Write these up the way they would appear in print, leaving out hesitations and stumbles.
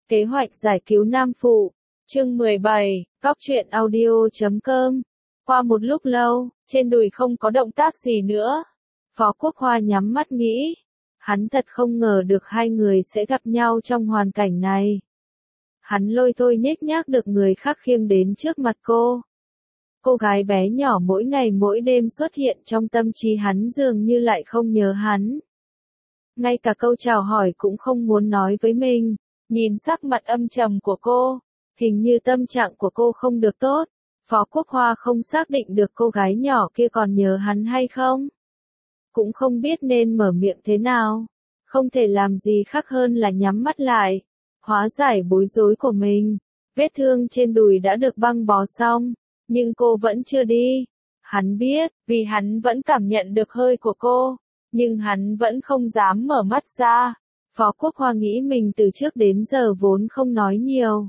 Kế hoạch giải cứu Nam Phụ, chương 17, Cóc truyện audio.com. Qua một lúc lâu, trên đùi không có động tác gì nữa. Phó Quốc Hoa nhắm mắt nghĩ. Hắn thật không ngờ được hai người sẽ gặp nhau trong hoàn cảnh này. Hắn lôi thôi nhếch nhác được người khác khiêng đến trước mặt cô. Cô gái bé nhỏ mỗi ngày mỗi đêm xuất hiện trong tâm trí hắn dường như lại không nhớ hắn. Ngay cả câu chào hỏi cũng không muốn nói với mình. Nhìn sắc mặt âm trầm của cô, hình như tâm trạng của cô không được tốt. Phó Quốc Hoa không xác định được cô gái nhỏ kia còn nhớ hắn hay không. Cũng không biết nên mở miệng thế nào. Không thể làm gì khác hơn là nhắm mắt lại, hóa giải bối rối của mình. Vết thương trên đùi đã được băng bó xong, nhưng cô vẫn chưa đi. Hắn biết, vì hắn vẫn cảm nhận được hơi của cô, nhưng hắn vẫn không dám mở mắt ra. Phó Quốc Hoa nghĩ mình từ trước đến giờ vốn không nói nhiều.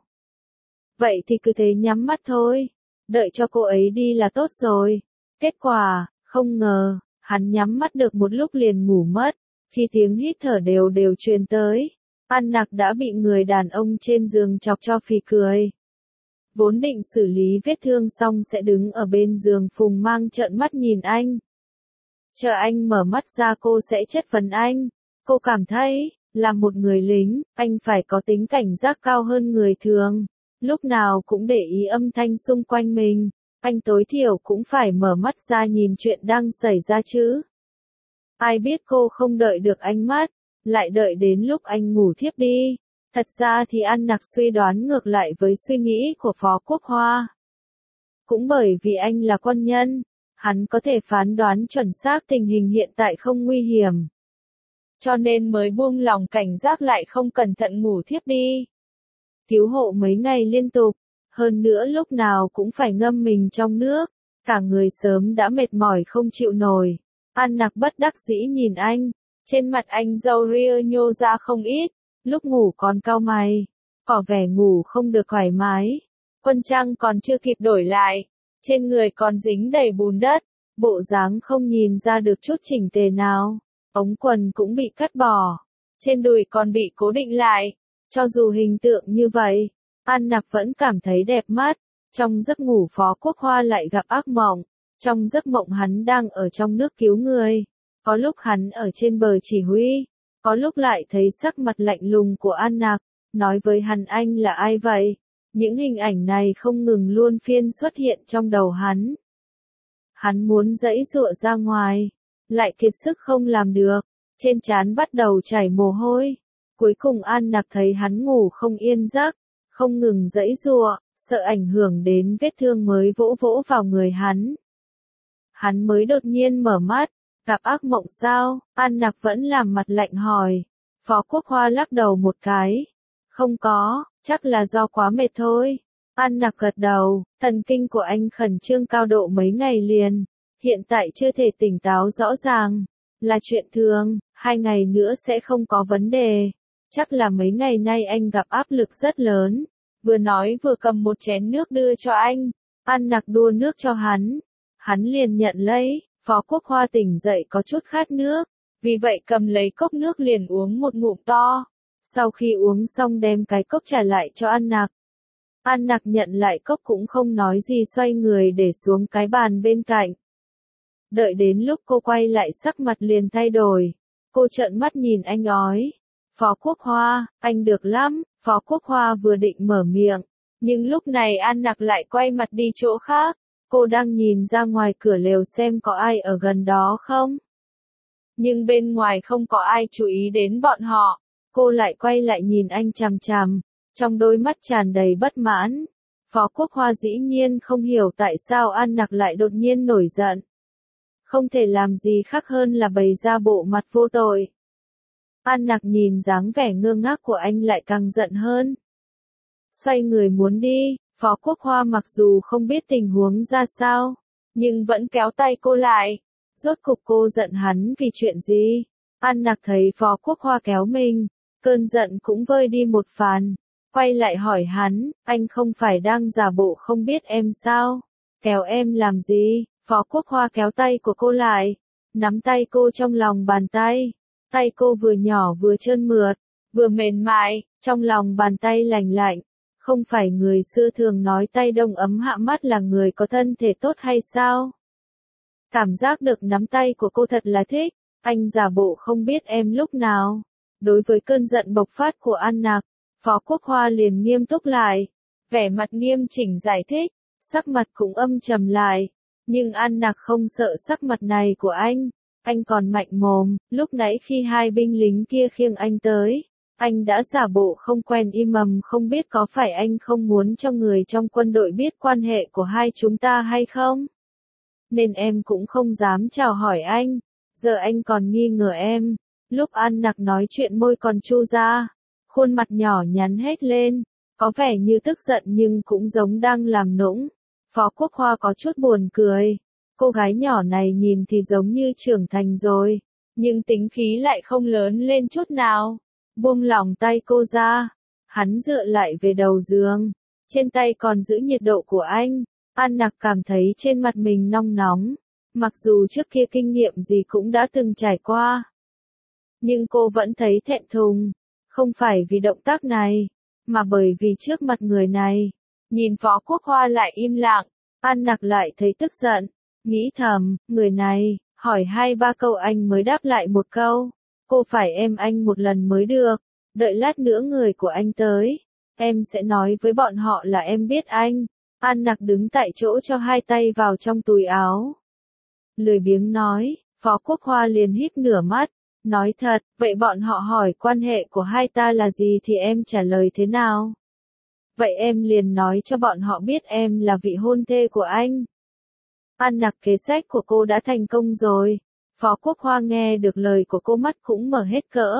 Vậy thì cứ thế nhắm mắt thôi, đợi cho cô ấy đi là tốt rồi. Kết quả, không ngờ, hắn nhắm mắt được một lúc liền ngủ mất. Khi tiếng hít thở đều đều truyền tới, An Nặc đã bị người đàn ông trên giường chọc cho phì cười. Vốn định xử lý vết thương xong sẽ đứng ở bên giường Phùng Mang trợn mắt nhìn anh. Chờ anh mở mắt ra cô sẽ chất vấn anh. Cô cảm thấy, là một người lính, anh phải có tính cảnh giác cao hơn người thường. Lúc nào cũng để ý âm thanh xung quanh mình. Anh tối thiểu cũng phải mở mắt ra nhìn chuyện đang xảy ra chứ. Ai biết cô không đợi được anh mất, lại đợi đến lúc anh ngủ thiếp đi. Thật ra thì An Nặc suy đoán ngược lại với suy nghĩ của Phó Quốc Hoa. Cũng bởi vì anh là quân nhân, hắn có thể phán đoán chuẩn xác tình hình hiện tại không nguy hiểm. Cho nên mới buông lòng cảnh giác lại không cẩn thận ngủ thiếp đi. Cứu hộ mấy ngày liên tục, hơn nữa lúc nào cũng phải ngâm mình trong nước, cả người sớm đã mệt mỏi không chịu nổi. An Nặc bất đắc dĩ nhìn anh, trên mặt anh râu ria nhô ra không ít, lúc ngủ còn cau mày, tỏ vẻ ngủ không được thoải mái. Quân trang còn chưa kịp đổi lại, trên người còn dính đầy bùn đất, bộ dáng không nhìn ra được chút chỉnh tề nào. Ống quần cũng bị cắt bỏ, trên đùi còn bị cố định lại. Cho dù hình tượng như vậy, An Nặc vẫn cảm thấy đẹp mắt. Trong giấc ngủ Phó Quốc Hoa lại gặp ác mộng. Trong giấc mộng hắn đang ở trong nước cứu người. Có lúc hắn ở trên bờ chỉ huy, có lúc lại thấy sắc mặt lạnh lùng của An Nặc, nói với hắn anh là ai vậy? Những hình ảnh này không ngừng luôn phiên xuất hiện trong đầu hắn. Hắn muốn giãy giụa ra ngoài, lại kiệt sức không làm được, trên trán bắt đầu chảy mồ hôi. Cuối cùng An Nặc thấy hắn ngủ không yên giấc, không ngừng giãy giụa, sợ ảnh hưởng đến vết thương mới vỗ vỗ vào người hắn. Hắn mới đột nhiên mở mắt, gặp ác mộng sao? An Nặc vẫn làm mặt lạnh hỏi. Phó Quốc Hoa lắc đầu một cái. Không có, chắc là do quá mệt thôi. An Nặc gật đầu, thần kinh của anh khẩn trương cao độ mấy ngày liền. Hiện tại chưa thể tỉnh táo rõ ràng. Là chuyện thường, 2 ngày nữa sẽ không có vấn đề. Chắc là mấy ngày nay anh gặp áp lực rất lớn. Vừa nói vừa cầm một chén nước đưa cho anh. An Nặc đua nước cho hắn. Hắn liền nhận lấy. Phó Quốc Hoa tỉnh dậy có chút khát nước. Vì vậy cầm lấy cốc nước liền uống một ngụm to. Sau khi uống xong đem cái cốc trả lại cho An Nặc. An Nặc nhận lại cốc cũng không nói gì xoay người để xuống cái bàn bên cạnh. Đợi đến lúc cô quay lại sắc mặt liền thay đổi. Cô trợn mắt nhìn anh ói. Phó Quốc Hoa, anh được lắm. Phó Quốc Hoa vừa định mở miệng. Nhưng lúc này An Nặc lại quay mặt đi chỗ khác. Cô đang nhìn ra ngoài cửa lều xem có ai ở gần đó không. Nhưng bên ngoài không có ai chú ý đến bọn họ. Cô lại quay lại nhìn anh chằm chằm. Trong đôi mắt tràn đầy bất mãn. Phó Quốc Hoa dĩ nhiên không hiểu tại sao An Nặc lại đột nhiên nổi giận. Không thể làm gì khác hơn là bày ra bộ mặt vô tội. An Nặc nhìn dáng vẻ ngơ ngác của anh lại càng giận hơn. Xoay người muốn đi, Phó Quốc Hoa mặc dù không biết tình huống ra sao, nhưng vẫn kéo tay cô lại. Rốt cục cô giận hắn vì chuyện gì? An Nặc thấy Phó Quốc Hoa kéo mình, cơn giận cũng vơi đi một phần. Quay lại hỏi hắn, anh không phải đang giả bộ không biết em sao? Kéo em làm gì? Phó Quốc Hoa kéo tay của cô lại, nắm tay cô trong lòng bàn tay. Tay cô vừa nhỏ vừa trơn mượt, vừa mềm mại, trong lòng bàn tay lành lạnh. Không phải người xưa thường nói tay đông ấm hạ mắt là người có thân thể tốt hay sao? Cảm giác được nắm tay của cô thật là thích, anh giả bộ không biết em lúc nào. Đối với cơn giận bộc phát của An Nặc, Phó Quốc Hoa liền nghiêm túc lại, vẻ mặt nghiêm chỉnh giải thích, sắc mặt cũng âm trầm lại. Nhưng An Nặc không sợ sắc mặt này của anh còn mạnh mồm, lúc nãy khi hai binh lính kia khiêng anh tới, anh đã giả bộ không quen im mầm không biết có phải anh không muốn cho người trong quân đội biết quan hệ của hai chúng ta hay không? Nên em cũng không dám chào hỏi anh, giờ anh còn nghi ngờ em. Lúc An Nặc nói chuyện môi còn chu ra, khuôn mặt nhỏ nhắn hết lên, có vẻ như tức giận nhưng cũng giống đang làm nũng. Phó Quốc Hoa có chút buồn cười, cô gái nhỏ này nhìn thì giống như trưởng thành rồi, nhưng tính khí lại không lớn lên chút nào. Buông lỏng tay cô ra, hắn dựa lại về đầu giường, trên tay còn giữ nhiệt độ của anh. An Nặc cảm thấy trên mặt mình nóng nóng, mặc dù trước kia kinh nghiệm gì cũng đã từng trải qua. Nhưng cô vẫn thấy thẹn thùng, không phải vì động tác này, mà bởi vì trước mặt người này. Nhìn Phó Quốc Hoa lại im lặng, An Nặc lại thấy tức giận, nghĩ thầm, người này, hỏi 2-3 câu anh mới đáp lại một câu. Cô phải em anh một lần mới được, đợi lát nữa người của anh tới, em sẽ nói với bọn họ là em biết anh. An Nặc đứng tại chỗ cho hai tay vào trong túi áo. Lười biếng nói, Phó Quốc Hoa liền híp nửa mắt, nói thật, vậy bọn họ hỏi quan hệ của hai ta là gì thì em trả lời thế nào? Vậy em liền nói cho bọn họ biết em là vị hôn thê của anh. An Nặc kế sách của cô đã thành công rồi. Phó Quốc Hoa nghe được lời của cô mắt cũng mở hết cỡ.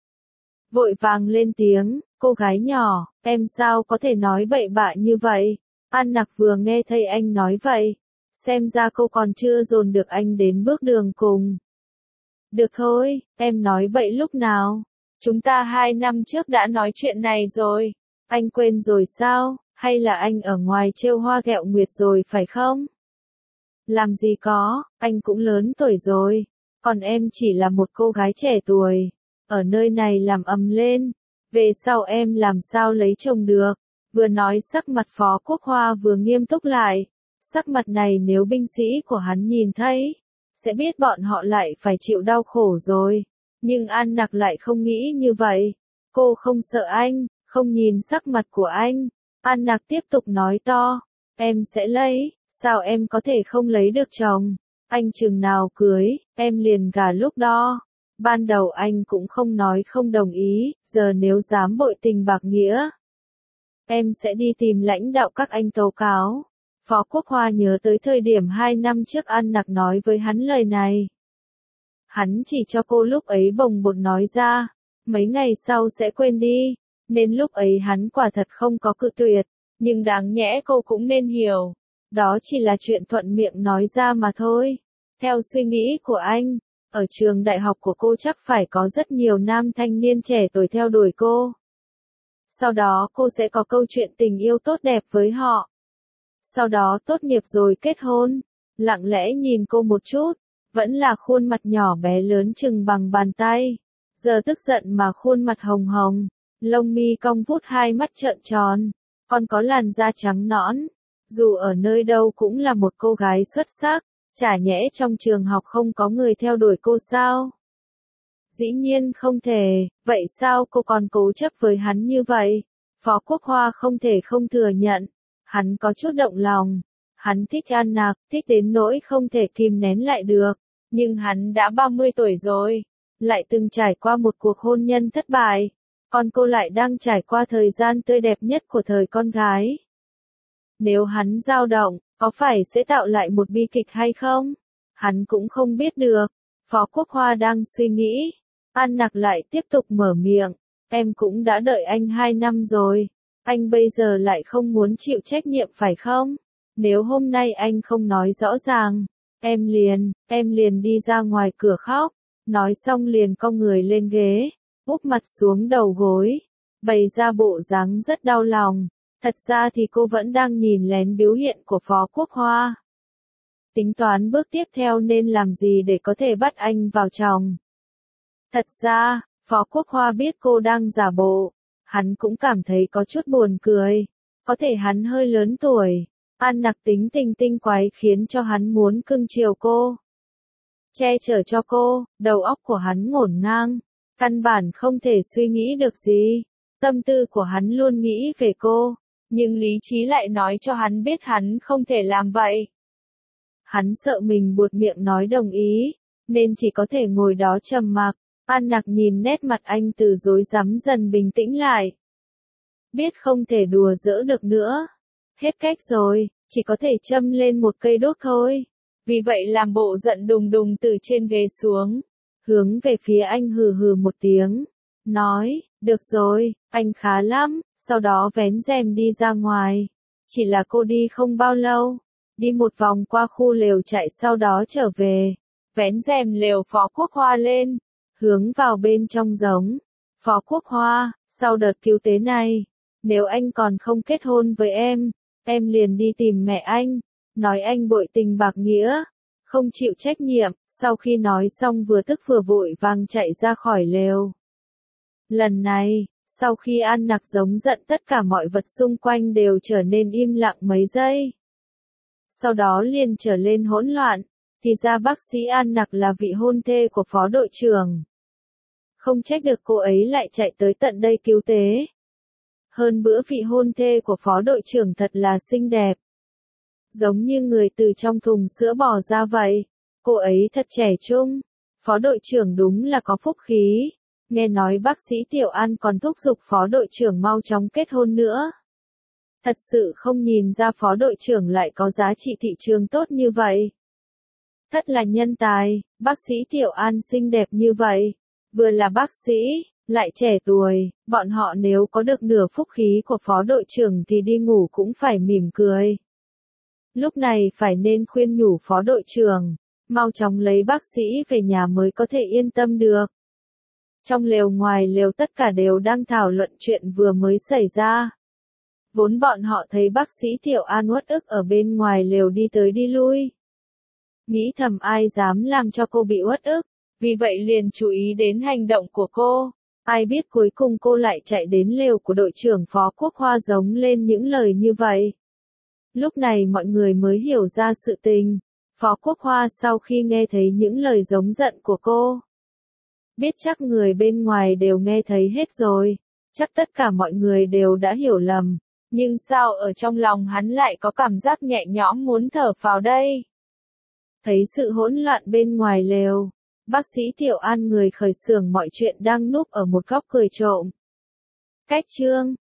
Vội vàng lên tiếng, cô gái nhỏ, em sao có thể nói bậy bạ như vậy? An Nặc vừa nghe thấy anh nói vậy, xem ra cô còn chưa dồn được anh đến bước đường cùng. Được thôi, em nói bậy lúc nào? Chúng ta 2 năm trước đã nói chuyện này rồi. Anh quên rồi sao? Hay là anh ở ngoài trêu hoa ghẹo nguyệt rồi phải không? Làm gì có, anh cũng lớn tuổi rồi. Còn em chỉ là một cô gái trẻ tuổi. Ở nơi này làm ầm lên. Về sau em làm sao lấy chồng được? Vừa nói sắc mặt Phó Quốc Hoa vừa nghiêm túc lại. Sắc mặt này nếu binh sĩ của hắn nhìn thấy, sẽ biết bọn họ lại phải chịu đau khổ rồi. Nhưng An Nặc lại không nghĩ như vậy. Cô không sợ anh, không nhìn sắc mặt của anh. An Nặc tiếp tục nói to, em sẽ lấy, sao em có thể không lấy được chồng? Anh chừng nào cưới, em liền gả lúc đó. Ban đầu anh cũng không nói không đồng ý, giờ nếu dám bội tình bạc nghĩa, em sẽ đi tìm lãnh đạo các anh tố cáo. Phó Quốc Hoa nhớ tới thời điểm 2 năm trước An Nặc nói với hắn lời này. Hắn chỉ cho cô lúc ấy bồng bột nói ra, mấy ngày sau sẽ quên đi, nên lúc ấy hắn quả thật không có cự tuyệt, nhưng đáng nhẽ cô cũng nên hiểu, đó chỉ là chuyện thuận miệng nói ra mà thôi. Theo suy nghĩ của anh, ở trường đại học của cô chắc phải có rất nhiều nam thanh niên trẻ tuổi theo đuổi cô. Sau đó cô sẽ có câu chuyện tình yêu tốt đẹp với họ. Sau đó tốt nghiệp rồi kết hôn. Lặng lẽ nhìn cô một chút, vẫn là khuôn mặt nhỏ bé lớn chừng bằng bàn tay. Giờ tức giận mà khuôn mặt hồng hồng, lông mi cong vút, hai mắt trợn tròn, còn có làn da trắng nõn. Dù ở nơi đâu cũng là một cô gái xuất sắc, chả nhẽ trong trường học không có người theo đuổi cô sao? Dĩ nhiên không thể, vậy sao cô còn cố chấp với hắn như vậy? Phó Quốc Hoa không thể không thừa nhận, hắn có chút động lòng. Hắn thích An Nặc, thích đến nỗi không thể kìm nén lại được. Nhưng hắn đã 30 tuổi rồi, lại từng trải qua một cuộc hôn nhân thất bại. Còn cô lại đang trải qua thời gian tươi đẹp nhất của thời con gái. Nếu hắn dao động, có phải sẽ tạo lại một bi kịch hay không? Hắn cũng không biết được. Phó Quốc Hoa đang suy nghĩ. An Nặc lại tiếp tục mở miệng. Em cũng đã đợi anh 2 năm rồi. Anh bây giờ lại không muốn chịu trách nhiệm phải không? Nếu hôm nay anh không nói rõ ràng, em liền đi ra ngoài cửa khóc. Nói xong liền cong người lên ghế, úp mặt xuống đầu gối, bày ra bộ dáng rất đau lòng. Thật ra thì cô vẫn đang nhìn lén biểu hiện của Phó Quốc Hoa. Tính toán bước tiếp theo nên làm gì để có thể bắt anh vào chồng. Thật ra, Phó Quốc Hoa biết cô đang giả bộ, hắn cũng cảm thấy có chút buồn cười. Có thể hắn hơi lớn tuổi, An Nặc tính tình tinh quái khiến cho hắn muốn cưng chiều cô, che chở cho cô, đầu óc của hắn ngổn ngang, căn bản không thể suy nghĩ được gì. Tâm tư của hắn luôn nghĩ về cô, nhưng lý trí lại nói cho hắn biết hắn không thể làm vậy. Hắn sợ mình buột miệng nói đồng ý, nên chỉ có thể ngồi đó trầm mặc. An Nặc nhìn nét mặt anh từ rối rắm dần bình tĩnh lại. Biết không thể đùa giỡn được nữa. Hết cách rồi, chỉ có thể châm lên một cây đuốc thôi. Vì vậy làm bộ giận đùng đùng từ trên ghế xuống, hướng về phía anh hừ hừ một tiếng, nói, được rồi, anh khá lắm, sau đó vén rèm đi ra ngoài. Chỉ là cô đi không bao lâu, đi một vòng qua khu lều chạy sau đó trở về, vén rèm lều Phó Quốc Hoa lên, hướng vào bên trong giống. Phó Quốc Hoa, sau đợt cứu tế này, nếu anh còn không kết hôn với em liền đi tìm mẹ anh, nói anh bội tình bạc nghĩa, không chịu trách nhiệm. Sau khi nói xong vừa tức vừa vội vàng chạy ra khỏi lều. Lần này, sau khi An Nặc giống giận tất cả mọi vật xung quanh đều trở nên im lặng mấy giây. Sau đó liền trở lên hỗn loạn, thì ra bác sĩ An Nặc là vị hôn thê của phó đội trưởng. Không trách được cô ấy lại chạy tới tận đây cứu tế. Hơn bữa vị hôn thê của phó đội trưởng thật là xinh đẹp. Giống như người từ trong thùng sữa bò ra vậy. Cô ấy thật trẻ trung. Phó đội trưởng đúng là có phúc khí. Nghe nói bác sĩ Tiểu An còn thúc giục phó đội trưởng mau chóng kết hôn nữa. Thật sự không nhìn ra phó đội trưởng lại có giá trị thị trường tốt như vậy. Thật là nhân tài, bác sĩ Tiểu An xinh đẹp như vậy. Vừa là bác sĩ, lại trẻ tuổi, bọn họ nếu có được nửa phúc khí của phó đội trưởng thì đi ngủ cũng phải mỉm cười. Lúc này phải nên khuyên nhủ phó đội trưởng, mau chóng lấy bác sĩ về nhà mới có thể yên tâm được. Trong lều ngoài lều tất cả đều đang thảo luận chuyện vừa mới xảy ra. Vốn bọn họ thấy bác sĩ Tiểu An uất ức ở bên ngoài lều đi tới đi lui. Nghĩ thầm ai dám làm cho cô bị uất ức, vì vậy liền chú ý đến hành động của cô. Ai biết cuối cùng cô lại chạy đến lều của đội trưởng Phó Quốc Hoa giống lên những lời như vậy. Lúc này mọi người mới hiểu ra sự tình. Phó Quốc Hoa sau khi nghe thấy những lời giống giận của cô, biết chắc người bên ngoài đều nghe thấy hết rồi, chắc tất cả mọi người đều đã hiểu lầm, nhưng sao ở trong lòng hắn lại có cảm giác nhẹ nhõm muốn thở phào đây? Thấy sự hỗn loạn bên ngoài lều, bác sĩ Tiểu An người khởi xướng mọi chuyện đang núp ở một góc cười trộm. Cách chương